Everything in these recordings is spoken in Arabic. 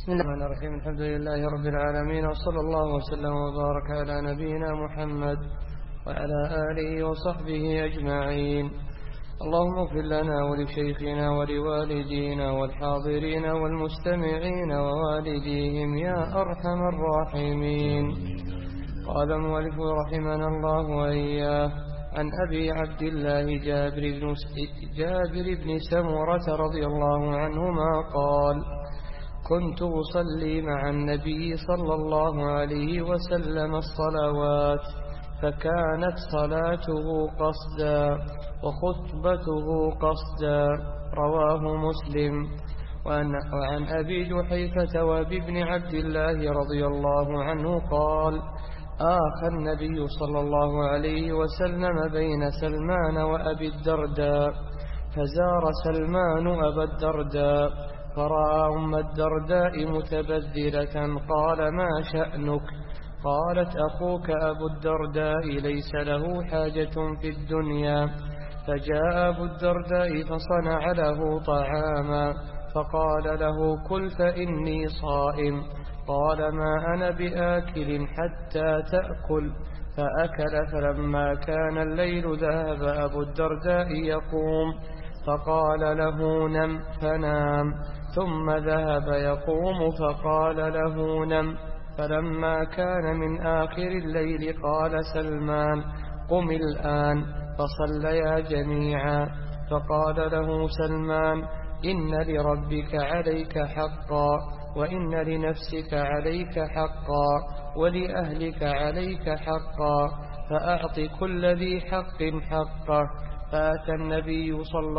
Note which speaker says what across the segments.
Speaker 1: بسم الله الرحمن الرحيم. الحمد لله رب العالمين، وصلى الله وسلم وبارك على نبينا محمد وعلى آله وصحبه أجمعين. اللهم اغفر لنا ولشيخنا ولوالدينا والحاضرين والمستمعين ووالديهم يا أرحم الراحمين. قال المؤلف رحمنا الله وإياه: عن أبي عبد الله جابر بن سمرة رضي الله عنهما قال: كنت أصلي مع النبي صلى الله عليه وسلم الصلوات، فكانت صلاته قصدا وخطبته قصدا. رواه مسلم. وعن أبي جحيفة وابي بن عبد الله رضي الله عنه قال: آخى النبي صلى الله عليه وسلم بين سلمان وأبي الدرداء، فزار سلمان أبا الدرداء فرأى أم الدرداء متبذلة، قال: ما شأنك؟ قالت: أخوك أبو الدرداء ليس له حاجة في الدنيا. فجاء أبو الدرداء فصنع له طعاما، فقال له: كل فإني صائم. قال: ما أنا بآكل حتى تأكل. فأكل. فلما كان الليل ذهب أبو الدرداء يقوم، فقال له: نم. فنام. ثم ذهب يقوم، فقال له: نم. فلما كان من آخر الليل قال سلمان: قم الآن. فصليا جميعا. فقال له سلمان: إن لربك عليك حقا، وإن لنفسك عليك حقا، ولأهلك عليك حقا، فأعط كل ذي حق حقه. فأتى النبي صلى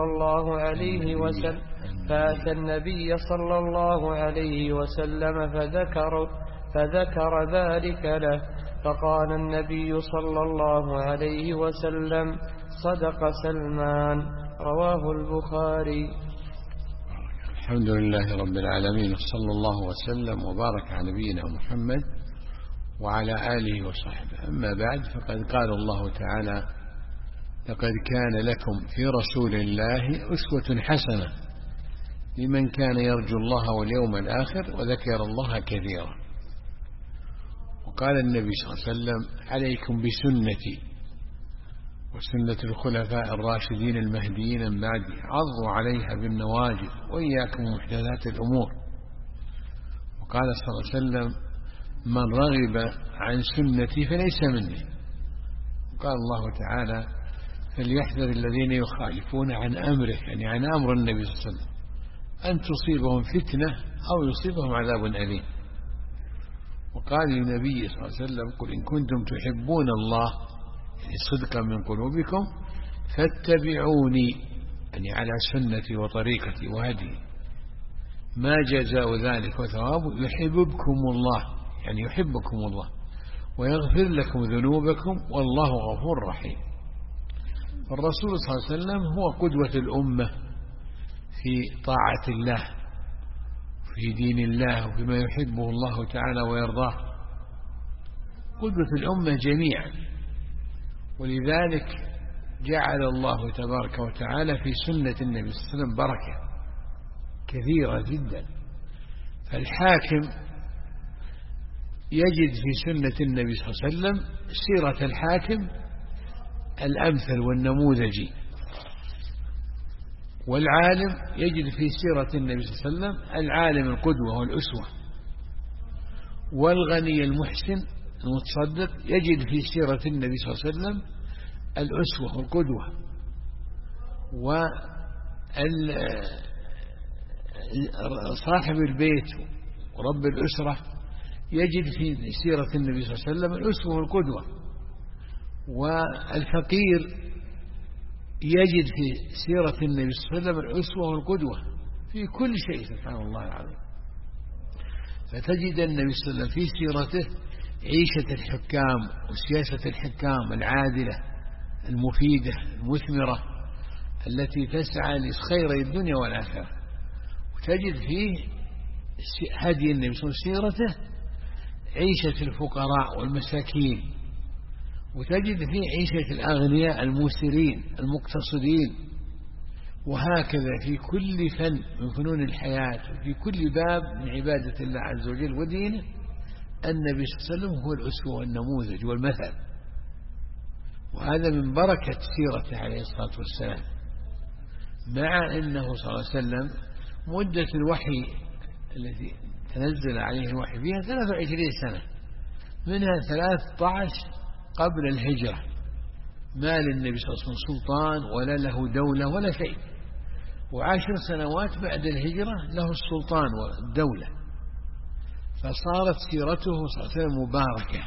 Speaker 1: الله عليه وسلم فذكر ذلك له، فقال النبي صلى الله عليه وسلم: صدق سلمان. رواه البخاري.
Speaker 2: الحمد لله رب العالمين، صلى الله وسلم وبارك على نبينا محمد وعلى آله وصحبه. أما بعد، فقد قال الله تعالى: لقد كان لكم في رسول الله أسوة حسنة لمن كان يرجو الله واليوم الآخر وذكر الله كثيرا. وقال النبي صلى الله عليه وسلم: عليكم بسنتي وسنة الخلفاء الراشدين المهديين من بعدي، عضوا عليها بالنواجذ، وإياكم محدثات الأمور. وقال صلى الله عليه وسلم: من رغب عن سنتي فليس مني. وقال الله تعالى: فليحذر الذين يخالفون عن أمره، يعني عن أمر النبي صلى الله عليه وسلم، أن تصيبهم فتنة أو يصيبهم عذاب أليم. وقال للنبي صلى الله عليه وسلم: قل إن كنتم تحبون الله، يعني صدقا من قلوبكم، فاتبعوني، يعني على سنتي وطريقتي وهدي. ما جزاء ذلك وثواب؟ يحببكم الله، يعني يحبكم الله ويغفر لكم ذنوبكم، والله غفور رحيم. الرسول صلى الله عليه وسلم هو قدوة الأمة في طاعة الله، في دين الله، وفيما يحبه الله تعالى ويرضاه، قدوة الأمة جميعا. ولذلك جعل الله تبارك وتعالى في سنة النبي صلى الله عليه وسلم بركة كثيرة جدا. فالحاكم يجد في سنة النبي صلى الله عليه وسلم سيرة الحاكم الأمثل والنموذجي، والعالم يجد في سيرة النبي صلى الله عليه وسلم العالم القدوة والأسوة، والغني المحسن المتصدق يجد في سيرة النبي صلى الله عليه وسلم الأسوة والقدوة، وصاحب البيت ورب الأسرة يجد في سيرة النبي صلى الله عليه وسلم الأسوة والقدوة، والفقير يجد في سيرة النبي صلى الله عليه وسلم الأسوة والقدوة في كل شيء، سبحان الله العظيم. فتجد النبي صلى الله عليه وسلم في سيرته عيشة الحكام وسياسة الحكام العادلة المفيدة المثمرة التي تسعى لخير الدنيا والآخرة. وتجد فيه هدي النبي صلى الله عليه وسلم سيرته عيشة الفقراء والمساكين، وتجد فيه عيشة الأغنياء الموسرين المقتصدين، وهكذا في كل فن من فنون الحياة وفي كل باب من عبادة الله عز وجل ودينه النبي صلى الله عليه وسلم هو الأسوة والنموذج والمثل. وهذا من بركة سيرته عليه الصلاة والسلام، مع أنه صلى الله عليه وسلم مدة الوحي التي تنزل عليه الوحي فيها 23 سنة، منها 13 قبل الهجرة، ما للنبي صلى الله عليه وسلم سلطان ولا له دولة ولا شيء، و10 سنوات بعد الهجرة له السلطان والدولة. فصارت سيرته صلى الله عليه وسلم مباركة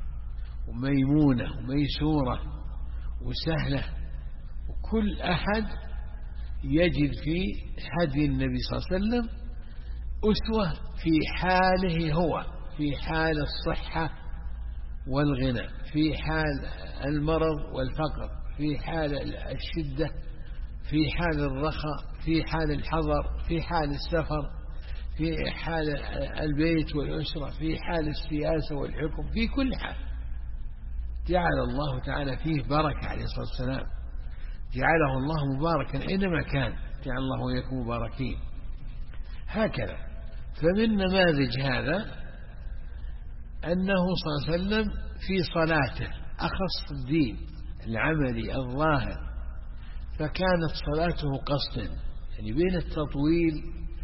Speaker 2: وميمونة وميسورة وسهلة، وكل أحد يجد في هدي النبي صلى الله عليه وسلم أسوة في حاله هو، في حال الصحة والغنى، في حال المرض والفقر، في حال الشدة، في حال الرخاء، في حال الحضر، في حال السفر، في حال البيت والأسرة، في حال السياسة والحكم، في كل حال جعل الله تعالى فيه بركة عليه الصلاة والسلام، جعله الله مباركا أينما كان، جعل الله وإياكم مباركين. هكذا فمن نماذج هذا أنه صلى الله عليه وسلم في صلاته أخص الدين العملي الظاهر، فكانت صلاته قصدا، يعني بين التطويل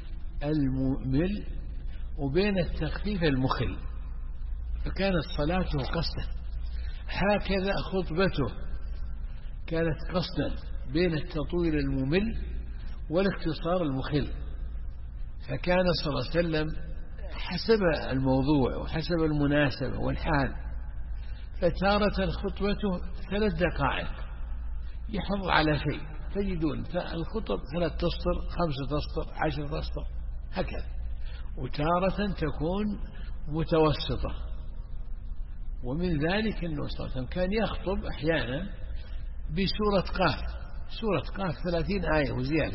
Speaker 2: الممل وبين التخفيف المخل، فكانت صلاته قصدا. هكذا خطبته كانت قصدا بين التطويل الممل والاختصار المخل، فكان صلى الله عليه وسلم حسب الموضوع وحسب المناسبة والحال، فتارة خطبته 3 دقائق يحض على شيء، تجدون الخطب 3 تسطر، 5 تسطر، 10 تسطر هكذا، وتارة تكون متوسطة. ومن ذلك أنه صلى الله عليه وسلم كان يخطب أحيانا بسورة قاف، سورة قاف 30 آية وزيادة،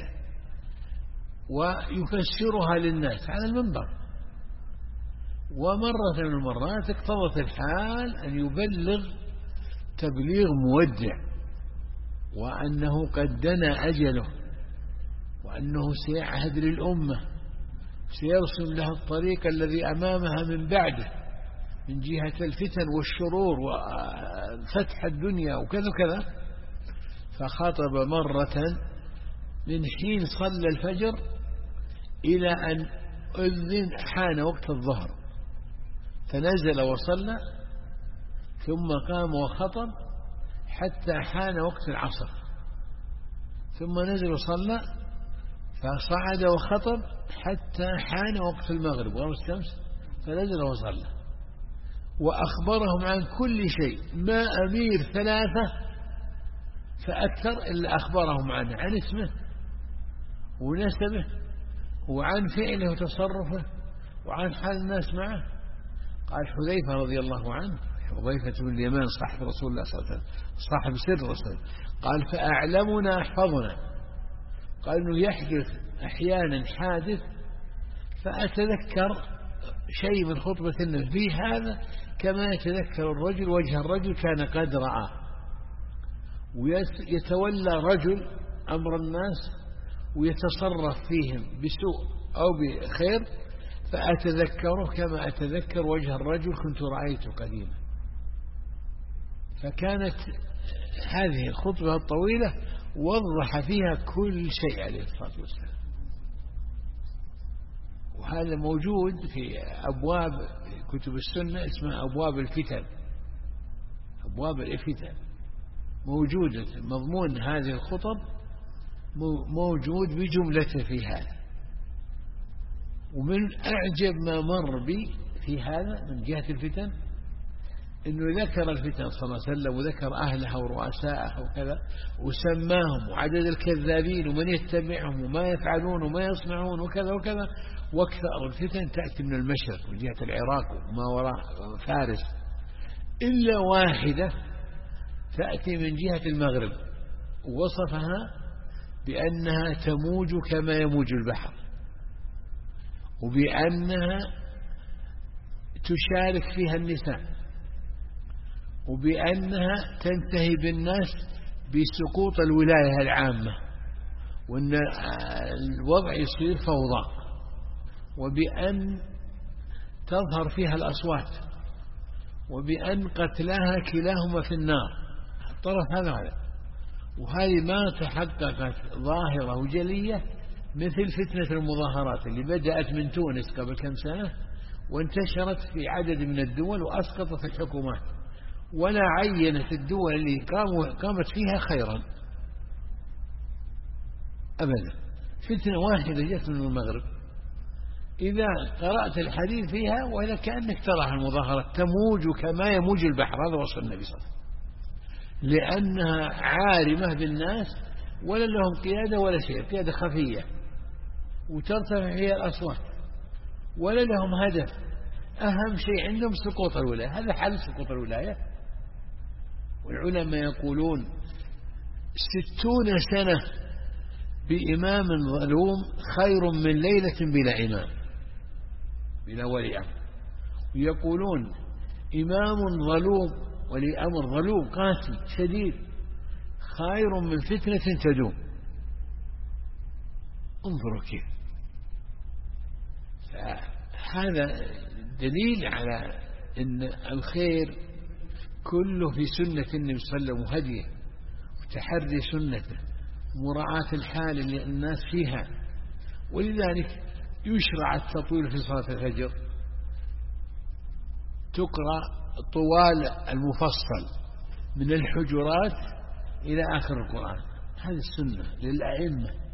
Speaker 2: ويفسرها للناس على المنبر. ومرة من المرات اقتضت الحال أن يبلغ تبليغ مودع، وأنه قد دنا أجله، وأنه سيعهد للأمة، سيرسم لها الطريق الذي أمامها من بعده من جهة الفتن والشرور وفتح الدنيا وكذا كذا. فخطب مرة من حين صلى الفجر إلى أن أذن حان وقت الظهر، فنزل وصلى، ثم قام وخطب حتى حان وقت العصر، ثم نزل وصلى، فصعد وخطب حتى حان وقت المغرب وغرب الشمس، فنزل وصلى، وأخبرهم عن كل شيء. ما أمير 3 فأكثر إلا أخبرهم عنه، عن اسمه ونسبه وعن فعله وتصرفه وعن حال الناس معه. قال حذيفة رضي الله عنه، حذيفة بن اليمان صاحب رسول الله صلى الله عليه وسلم، صاحب سر رسول الله، قال فأعلمنا أحفظنا. قال إنه يحدث أحيانا حادث فأتذكر شيء من خطبة النبي في هذا كما يتذكر الرجل وجه الرجل كان قد رأى، ويتولى رجل أمر الناس ويتصرف فيهم بسوء أو بخير، فأتذكره كما أتذكر وجه الرجل كنت رأيته قديما. فكانت هذه الخطبة الطويلة وضح فيها كل شيء عليه الصلاة والسلام، وهذا موجود في أبواب كتب السنة اسمها أبواب الفتن، أبواب الفتن موجودة، مضمون هذه الخطب موجود بجملته في هذا. ومن أعجب ما مر بي في هذا من جهة الفتن إنه ذكر الفتن صلى الله عليه وسلم، وذكر أهلها ورؤساءها وكذا، وسماهم وعدد الكذابين ومن يتبعهم وما يفعلون وما يصنعون وكذا وكذا. واكثر الفتن تأتي من المشرق من جهة العراق وما وراء فارس، إلا واحدة تأتي من جهة المغرب، ووصفها بأنها تموج كما يموج البحر، وبأنها تشارك فيها النساء، وبأنها تنتهي بالناس بسقوط الولاية العامة، وأن الوضع يصير فوضى، وبأن تظهر فيها الأصوات، وبأن قتلاها كلاهما في النار، الطرف هذا. وهذه ما تحققت ظاهرة وجلية مثل فتنة المظاهرات اللي بدأت من تونس قبل كم سنة وانتشرت في عدد من الدول وأسقطت الحكومات، ولا عينت الدول اللي قامت فيها خيرا أبدا. فتنة واحدة جت من المغرب، إذا قرأت الحديث فيها وإذا كأنك تراها المظاهرات تموج كما يموج البحر، هذا وصف النبي صلى الله عليه وسلم، لأنها عارمة بالناس ولا لهم قيادة ولا شيء، قيادة خفية وترتفع فيها الأصوات ولا لهم هدف، أهم شيء عندهم سقوط الولاية، هذا حل سقوط الولاية. والعلماء يقولون 60 سنة بإمام ظلوم خير من ليلة بلا إمام بلا ولي أمر. ويقولون إمام ظلوم ولي أمر ظلوم قاسي شديد خير من فتنة تدوم. انظروا كيف. هذا دليل على أن الخير كله في سنة النبي صلى الله عليه وسلم وهديه وتحري سنته ومراعاة الحال اللي الناس فيها. ولذلك يشرع التطويل في صلاة الفجر، تقرأ طوال المفصل من الحجرات إلى آخر القرآن، هذه السنة للأئمة.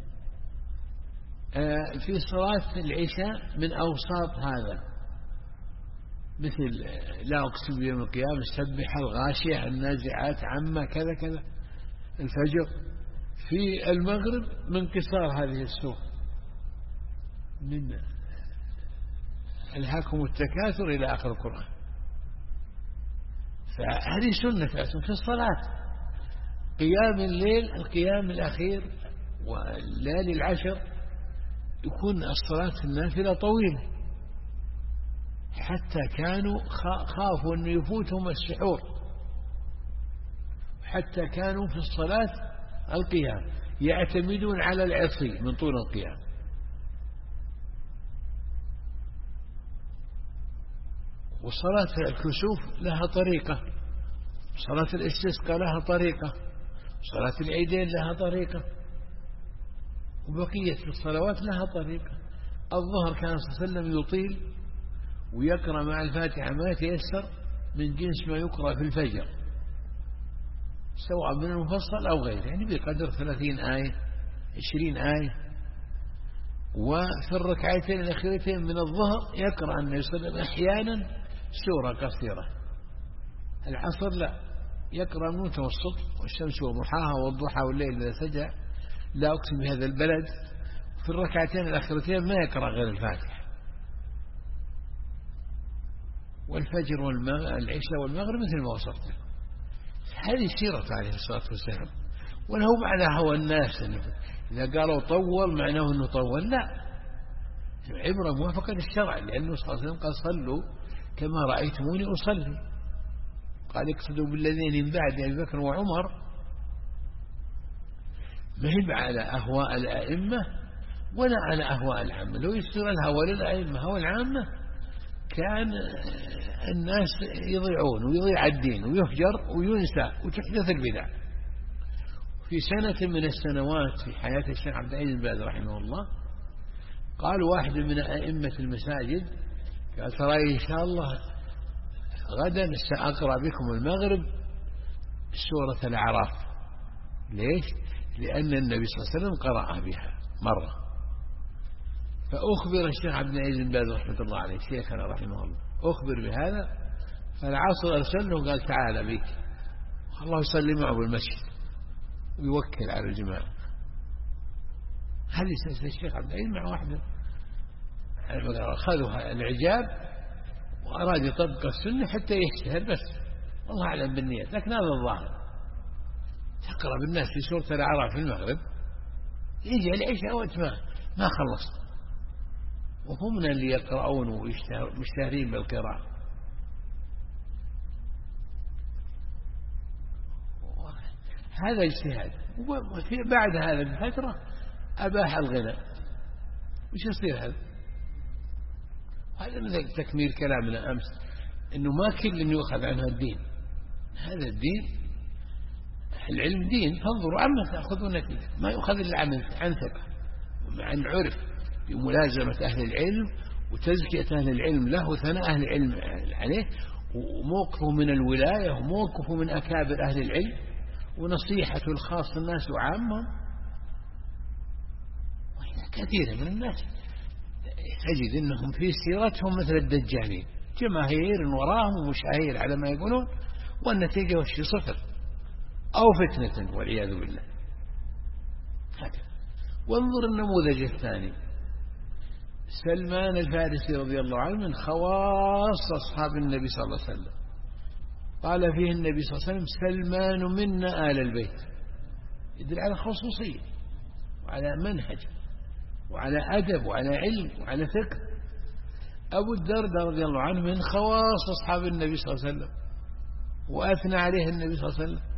Speaker 2: في صلاة العشاء من أوساط هذا، مثل لا أقسم بيوم القيامة، السبح، الغاشية، النازعات، عما كذا كذا. الفجر في المغرب من قصار هذه السورة، من ألهاكم التكاثر إلى آخر القرآن. فهذه سنة في الصلاة. قيام الليل، القيام الأخير والليالي العشر يكون الصلاة النافلة طويلة، حتى كانوا خافوا أن يفوتهم السحور، حتى كانوا في الصلاة القيام يعتمدون على العصي من طول القيام. وصلاة الكسوف لها طريقة، صلاة الاستسقاء لها طريقة، صلاة العيدين لها طريقة، وبقية الصلوات لها طريقة. الظهر كان صلى الله عليه وسلم يطيل ويقرأ مع الفاتحة ما يتيسر من جنس ما يقرأ في الفجر، سواء من المفصل أو غيره، يعني بقدر 30 آية 20 آية. وفي الركعتين الأخيرتين من الظهر يقرأ النبي صلى الله عليه وسلم أحيانا سورة قصيرة. العصر لا، يقرأ من المتوسط، والشمس وضحاها والضحى والليل إذا سجى، لا أقسم بهذا البلد. في الركعتين الأخيرتين ما يقرأ غير الفاتحة. والفجر والعشاء والمغرب مثل ما وصفت. هذه سيرة عليه الصلاة والسلام. وله معنى هوى الناس، إذا قالوا طول معناه أنه طول، لا، عبرة موافقة للشرع، لأنه صلى الله عليه وسلم قال صلوا كما رأيتموني أصلي، قال اقتدوا بالذين من بعد أبي بكر وعمر. ما هي على أهواء الأئمة ولا على أهواء العامة. لو يصير الهوى للأئمة هوى العامة كان الناس يضيعون ويضيع الدين ويهجر وينسى وتحدث البدع. في سنة من السنوات في حياة الشيخ عبد العزيز بن باز رحمه الله، قال واحد من أئمة المساجد قال ترى إن شاء الله غدا سأقرأ بكم المغرب سورة الأعراف. ليش؟ لأن النبي صلى الله عليه وسلم قرأ بها مرة. فأخبر الشيخ عبد العزيز بن باز رحمة الله عليه شيخنا رحمه الله، أخبر بهذا. فالعصر أرسله قال تعال بك، الله يصلي معه بالمسجد ويوكل على الجماعة. هذه سلسلة الشيخ عبد العزيز مع واحدة أخذها العجاب وأراد يطبق السنة حتى يشتهر، بس والله أعلم بالنيات، لكن هذا الظاهر. تقرأ بالناس في سورة الأعراف في المغرب، يجي العشاء وقت ما خلص، وهم من اللي يقرؤون ومشتهرين بالقراءة. هذا اجتهاد. وبعد هذا الفترة أباح الغنى، وش يصير هذا؟ هذا تكميل كلامنا أمس، إنه ما كل يؤخذ عنها الدين. هذا الدين، العلم دين، فانظروا عما تأخذون كذا، ما يؤخذ إلا عن ثقة، عن عرف بملازمة أهل العلم وتزكية أهل العلم له وثناء أهل العلم عليه، وموقفه من الولاية وموقفه من أكابر أهل العلم ونصيحة الخاص الناس وعامهم. كثير من الناس تجد أنهم في سيرتهم مثل الدجالين، جماهير وراهم ومشاهير على ما يقولون، والنتيجة وشي صفر أو فتنة والعياذ بالله. هكذا. وانظر النموذج الثاني، سلمان الفارسي رضي الله عنه من خواص أصحاب النبي صلى الله عليه وسلم، قال فيه النبي صلى الله عليه وسلم: سلمان منا آل البيت، يدل على خصوصية وعلى منهج وعلى أدب وعلى علم وعلى فقه. أبو الدرداء رضي الله عنه من خواص أصحاب النبي صلى الله عليه وسلم، وأثنى عليه النبي صلى الله عليه وسلم.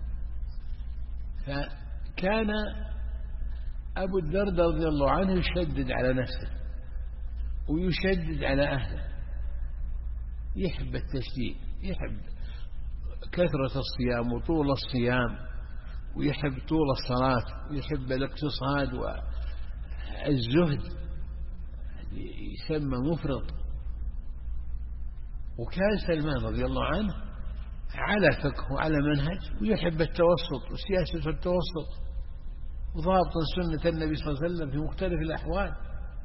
Speaker 2: فكان أبو الدرداء رضي الله عنه يشدد على نفسه ويشدد على أهله، يحب التشديد، يحب كثرة الصيام وطول الصيام، ويحب طول الصلاة، ويحب الاقتصاد والزهد، يسمى مفرط. وكان سلمان رضي الله عنه على فقه وعلى منهج، ويحب التوسط وسياسة التوسط، وضابط سنة النبي صلى الله عليه وسلم في مختلف الأحوال.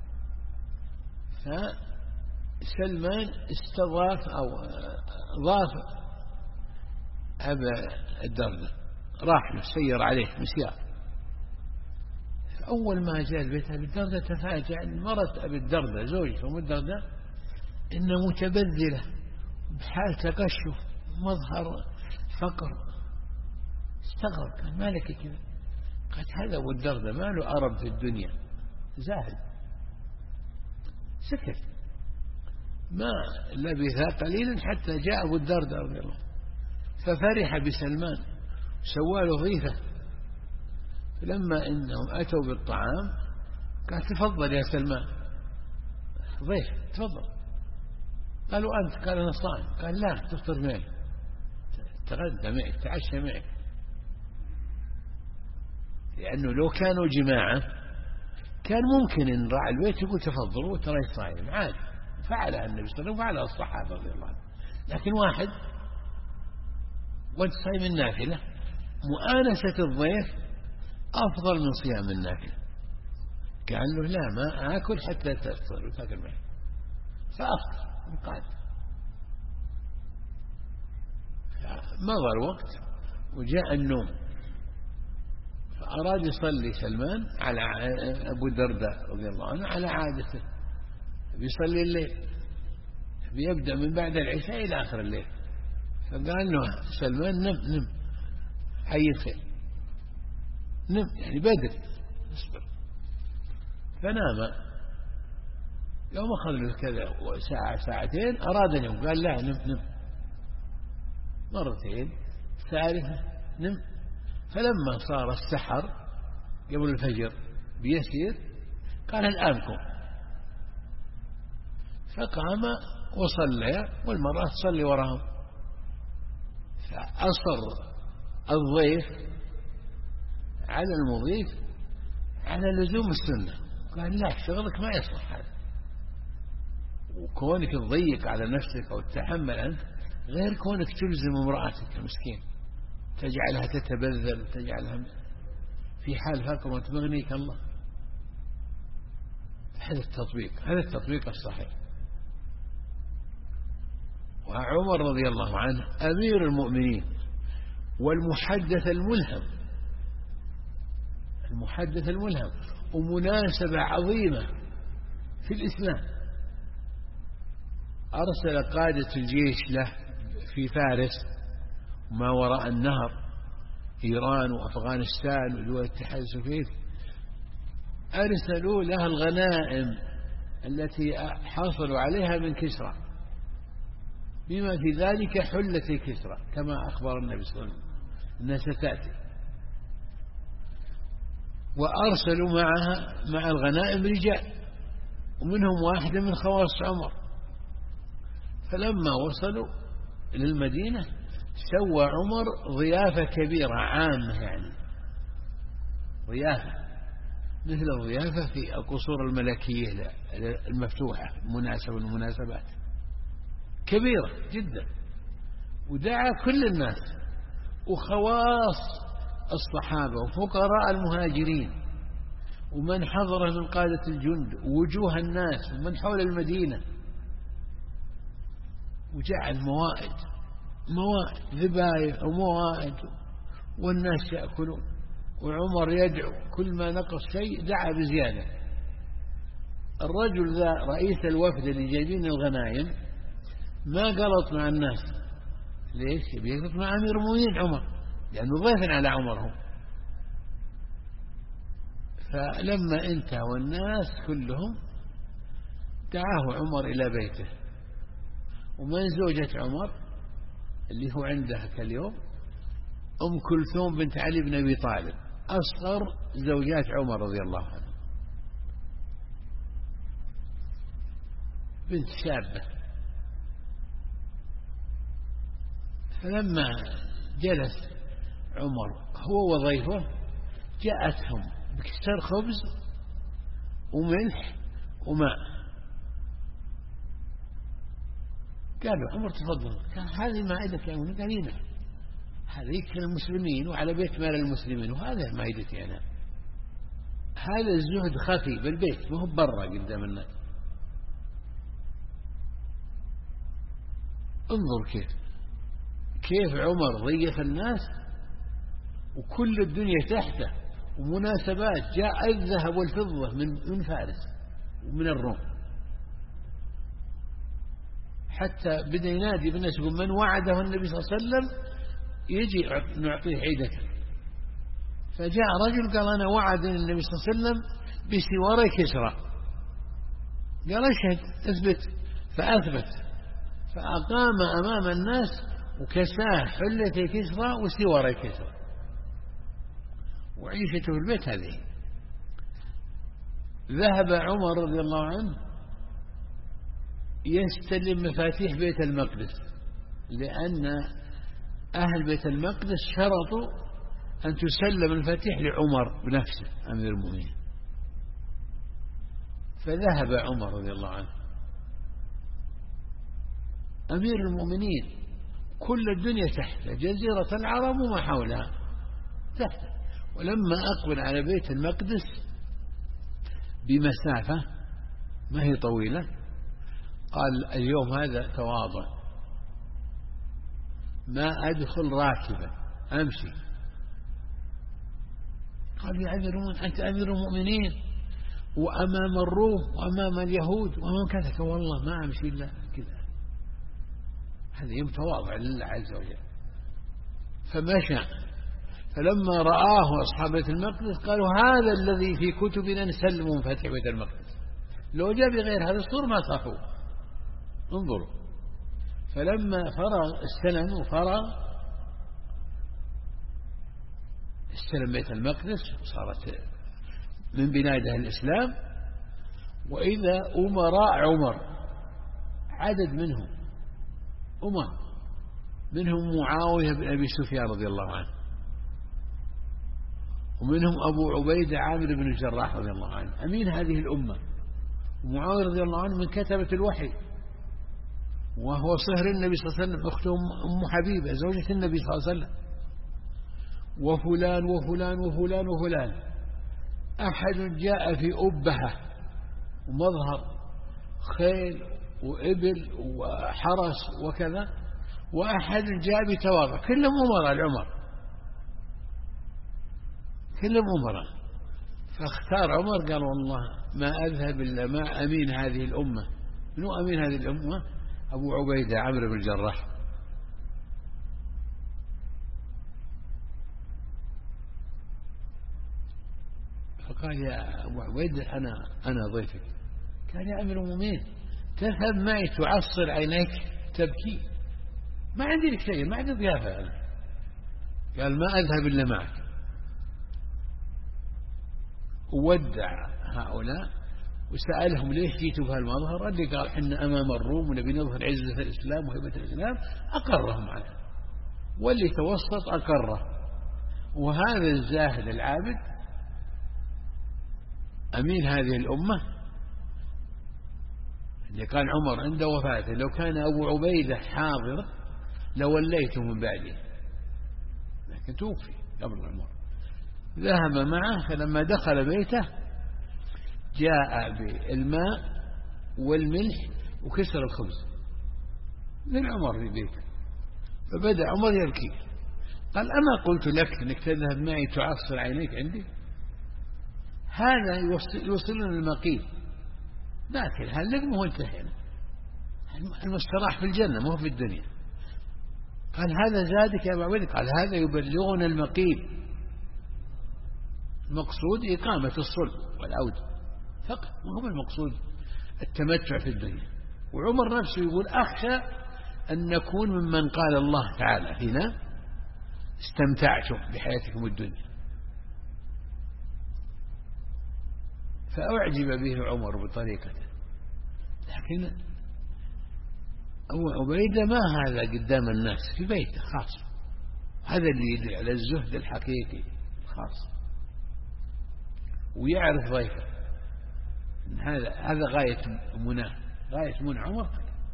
Speaker 2: فسلمان استضاف أو ضاف أبا الدرداء، راح له سير عليه مسيار. أول ما جاء البيت أبي الدرداء تفاجأ أن مرت أبي الدرداء زوجته أم الدرداء إن متبذلة بحال تقشف مظهر فقر. استغرب، قال: ما لك كذا؟ قال: هذا أبو الدرداء ما له أرب في الدنيا، زاهد. سكت، ما لبث قليلا حتى جاء أبو الدرداء رضي الله عنه، ففرح بسلمان، سوى ضيفة. فلما إنهم أتوا بالطعام قال: تفضل يا سلمان، ضيف تفضل. قالوا: أنت؟ قال: أنا صائم. قال: لا، تفطر معي، تغدى معي، تعشى معي. لأنه لو كانوا جماعة كان ممكن إن راعي البيت يقول: تفضلوا ترى صائم، عادي. فعلها النبي صلى الله عليه وسلم وفعلها الصحابة رضي الله عنهم. لكن واحد وانت صايم النافلة، مؤانسة الضيف أفضل من صيام النافلة. قال له: لا، ما أكل حتى تفطر وتأكل معي. فأفطر وقعد. مضى الوقت وجاء النوم، فأراد يصلي سلمان على أبو الدرداء رضي الله عنه على عادته، بيصلي الليل، بيبدأ من بعد العشاء إلى آخر الليل. فقال له سلمان: نم حي الخير، نم، يعني بدر، اصبر. فنام. يوم أخذ له كذا ساعة ساعتين أراد أن ينام، قال: لا، نم مرتين، ثالثة نم. فلما صار السحر قبل الفجر بيسير قال: الآن قم. فقام وصلى، والمرأة تصلي وراهم. فأصر الضيف على المضيف على لزوم السنة، قال: لا، شغلك ما يصلح هذا، وكونك تضيق على نفسك أو تتحمل أنت غير كونك تلزم امرأتك المسكين، تجعلها تتبذل، تجعلها في حال فقر وتغنيك الله. هذا التطبيق الصحيح. وعمر رضي الله عنه أمير المؤمنين المحدث الملهم ومناسبة عظيمة في الإسلام. أرسل قادة الجيش له في فارس وما وراء النهر، إيران وأفغانستان ودول الاتحاد السوفيتي، أرسلوا لها الغنائم التي حصلوا عليها من كسرى، بما في ذلك حلة كسرى كما أخبر النبي صلى الله عليه وسلم أنها ستأتي. وأرسلوا مع الغنائم رجال، ومنهم واحدة من خواص عمر. فلما وصلوا للمدينة سوى عمر ضيافة كبيرة عامة، يعني ضيافة مثل الضيافة في القصور الملكية المفتوحة المناسبة والمناسبات كبيرة جدا، ودعا كل الناس وخواص الصحابة وفقراء المهاجرين ومن حضر من قادة الجند ووجوه الناس ومن حول المدينة، وجعل موائد ذبايح وموائد والناس يأكلون، وعمر يدعو كل ما نقص شيء دعا بزيادة. الرجل ذا رئيس الوفد اللي جايبين الغنائم ما قلط مع الناس. ليش؟ يقلط مع أمير المؤمنين عمر، لأنه ضيف على عمر هم. فلما انتهى والناس كلهم دعاه عمر إلى بيته، ومن زوجة عمر اللي هو عندها كاليوم أم كلثوم بنت علي بن أبي طالب، أصغر زوجات عمر رضي الله عنه، بنت شابة. فلما جلس عمر هو وضيفه جاءتهم بكسر خبز وملح وماء. قالوا عمر تفضل. قال هذه مائدة يا أمي. قال نعم، هذه يكفي المسلمين وعلى بيت مال المسلمين، وهذا مائدتي أنا. هذا الزهد خفي بالبيت، ما هو برا قدام الناس. انظر كيف عمر ضيف الناس وكل الدنيا تحته، ومناسبات جاء الذهب والفضة من فارس ومن الروم، حتى بدأ ينادي بالناس يقول من وعده النبي صلى الله عليه وسلم يجي نعطيه عيدته. فجاء رجل قال أنا وعدني النبي صلى الله عليه وسلم بسوار كسرى. قال اشهد اثبت. فأثبت، فأقام أمام الناس وكساه حلة كسرى وسوار كسرى، وعيشته في البيت هذه. ذهب عمر رضي الله عنه يستلم مفاتيح بيت المقدس، لأن أهل بيت المقدس شرطوا أن تسلم المفاتيح لعمر بنفسه أمير المؤمنين. فذهب عمر رضي الله عنه أمير المؤمنين، كل الدنيا تحته، جزيرة العرب وما حولها تحته. ولما أقبل على بيت المقدس بمسافة ما هي طويلة، قال اليوم هذا تواضع، ما أدخل راكبا أمشي. قال يا أمير المؤمنين أنت أمير المؤمنين وأمام الروم وأمام اليهود وأمام كذا. والله ما أمشي إلا كذا. هذا يوم تواضع لله عز وجل. فمشى، فلما رآه أصحاب بيت المقدس قالوا هذا الذي في كتبنا نسلم مفاتيح بيت المقدس، لو جاء بغير هذا الصور ما صحوا. انظروا. فلما فرغ استلم استلم بيت المقدس صارت من بلاده الإسلام. وإذا أمراء عمر عدد منهم معاوية بن أبي سفيان رضي الله عنه، ومنهم أبو عبيدة عامر بن الجراح رضي الله عنه أمين هذه الأمة. ومعاوية رضي الله عنه من كتبة الوحي، وهو صهر النبي صلى الله عليه وسلم، أخته أم حبيبة زوجة النبي صلى الله عليه وسلم، وفلان وفلان وفلان وفلان. أحد جاء في أبهة ومظهر خيل وإبل وحرس وكذا، وأحد جاء بتواضع، كلهم أمراء العمر، كلهم أمراء. فاختار عمر قال والله ما أذهب إلا مع أمين هذه الأمة. منو أمين هذه الأمة؟ أبو عبيدة عمرو بن الجراح. فقال يا أبو عبيدة أنا ضيفك. قال يا أمير المؤمنين تذهب معي تعصر عينيك تبكي، ما عندي لك شيء، ما عندي ضيافة أنا. قال ما أذهب إلا معك. وودع هؤلاء وسألهم ليش جيتوا بهالمظهر؟ اللي قال إحنا أمام الروم ونبي نظهر عزة الإسلام وهيبة الإسلام، أقرهم عليه، واللي توسط أقره. وهذا الزاهد العابد أمين هذه الأمة اللي كان عمر عند وفاته لو كان أبو عبيدة حاضر لوليته من بعده، لكن توفي قبل عمر. ذهب معه، فلما دخل بيته جاء بالماء والملح وكسر الخبز من عمر في بيته، فبدأ عمر يبكي، قال أما قلت لك أنك تذهب معي تعصر عينيك عندي؟ هذا يوصلنا للمقيل، لكن هل هو انتهينا، المستراح في الجنة مو في الدنيا. قال هذا زادك يا أبا عبيدة؟ قال هذا يبلغنا المقيل، المقصود إقامة الصلح والعودة فقط، وهو المقصود التمتع في الدنيا. وعمر نفسه يقول أخشى أن نكون ممن قال الله تعالى فينا استمتعتم بحياتكم الدنيا. فأعجب به عمر بطريقته، لكن أبو عبيدة ما هذا قدام الناس، في بيته خاص، هذا اللي يدل على الزهد الحقيقي الخاص، ويعرف ضيفه. هذا غاية مناه، غاية من عمر.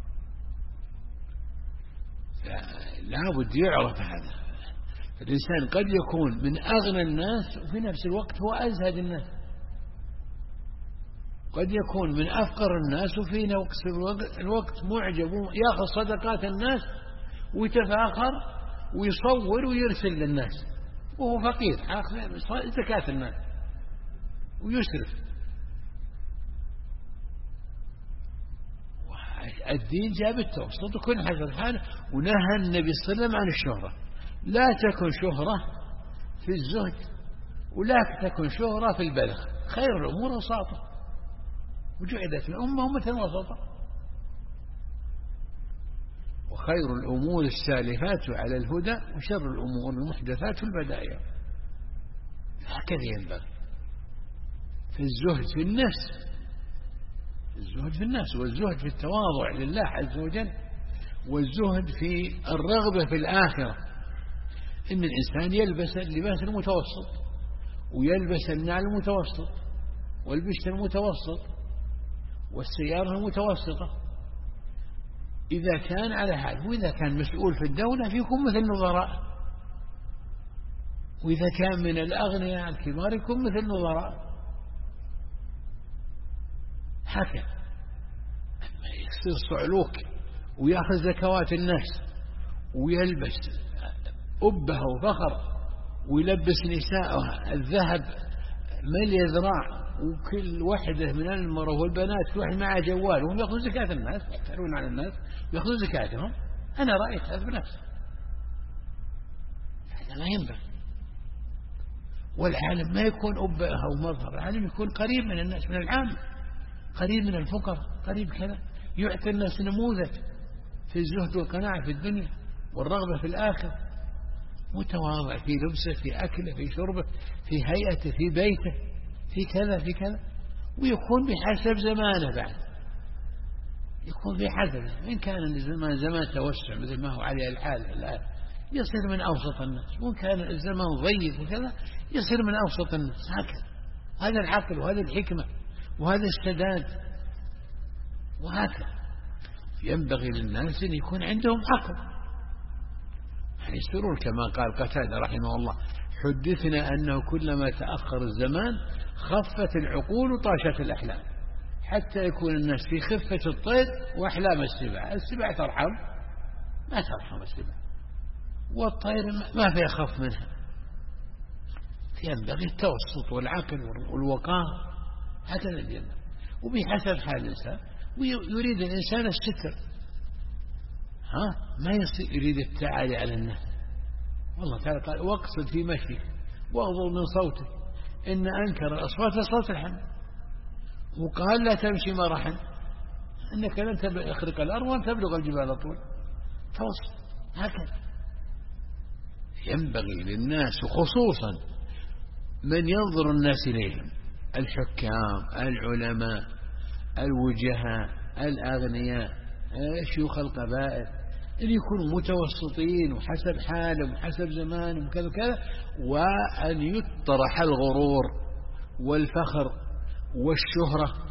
Speaker 2: لابد يعرف هذا. الإنسان قد يكون من أغنى الناس وفي نفس الوقت هو أزهد الناس، قد يكون من أفقر الناس وفي نفس الوقت معجب يأخذ صدقات الناس ويتفاخر ويصور ويرسل للناس، وهو فقير أخذ زكاة الناس ويسرف. الدين جاب التوسط وكل حسب حاله. ونهى النبي صلى الله عليه وسلم عن الشهرة، لا تكن شهرة في الزهد ولا تكن شهرة في البذخ، خير الأمور وساطة، وجعلت الأمة أمة وسطا، وخير الأمور السالفات على الهدى وشر الأمور المحدثات البدائع. هكذا ينبغي في الزهد في النفس، الزهد في النفس، والزهد في التواضع لله عز وجل، والزهد في الرغبة في الآخرة. إن الإنسان يلبس اللباس المتوسط ويلبس النعل المتوسط والبشت المتوسط والسيارة المتوسطة إذا كان على حال، وإذا كان مسؤول في الدولة فيكون مثل النظراء، وإذا كان من الأغنياء الكبار يكون مثل النظراء. هكذا يصير صعلوك ويأخذ زكوات الناس ويلبس أبه وفخر ويلبس نساءه الذهب ملي ذراع، وكل واحدة من المرأة والبنات كل واحد معه جوال، وهم يأخذون زكاة الناس، يحتالون على الناس ويأخذون زكاتهم. أنا رأيت هذا بنفسي، هذا لا ينبغي. والعالم ما يكون أبه أو مظهر، العالم يكون قريب من الناس، من العام، قريب من الفقراء، قريب كذا، يعطي الناس نموذج في الزهد والقناعة في الدنيا والرغبة في الآخرة، متواضع في لبسه، في أكله، في شربه، في هيئته، في بيته، في كذا في كذا، ويكون بحسب زمانه. بعد يكون بحسب، إن كان الزمان زمان توسع مثل ما هو عليه الحال الآن يصير من أوسط الناس، وإن كان الزمان ضيق وكذا يصير من أوسط الناس. هكذا، هذا العقل وهذا الحكمة وهذا السداد. وهكذا ينبغي للناس أن يكون عندهم عقل. يسرون كما قال قتادة رحمه الله: حدثنا أنه كلما تأخر الزمان خفت العقول وطاشت الأحلام، حتى يكون الناس في خفة الطير وأحلام السباع. السباع ترحم؟ ما ترحم السباع، والطير ما في أخف منها. ينبغي التوسط والعقل والوقار، هكذا الجنة، وبحسب حال الإنسان. ويريد الإنسان الستر، ما يصير يريد التعالي على الناس. والله تعالى قال: واقصد في مشيك واغضض من صوتك إن أنكر الأصوات صوت الحمد. وقال: لا تمشي مرحا إنك لن تخرق الأرض وأن تبلغ الجبال طول. توسط. هكذا ينبغي للناس، وخصوصا من ينظر الناس إليهم، الحكام، العلماء، الوجهاء، الأغنياء، شيوخ القبائل، أن يكونوا متوسطين وحسب حالهم وحسب زمانهم وكذا كذا، وأن يطرح الغرور والفخر والشهرة.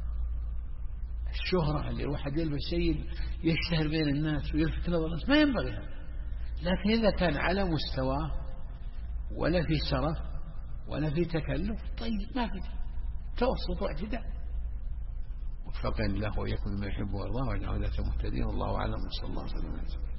Speaker 2: الشهرة اللي الواحد يلبس شيء يشتهر بين الناس ويلفت نظر الناس، ما ينبغي هذا. لكن إذا كان على مستواه ولا في سرف ولا في تكلف، طيب ما في، توسط واعتداء. وفقنا الله وإياكم بما يحب ويرضاه، واجعل هداة مهتدين. والله أعلم، صلى الله عليه وسلم.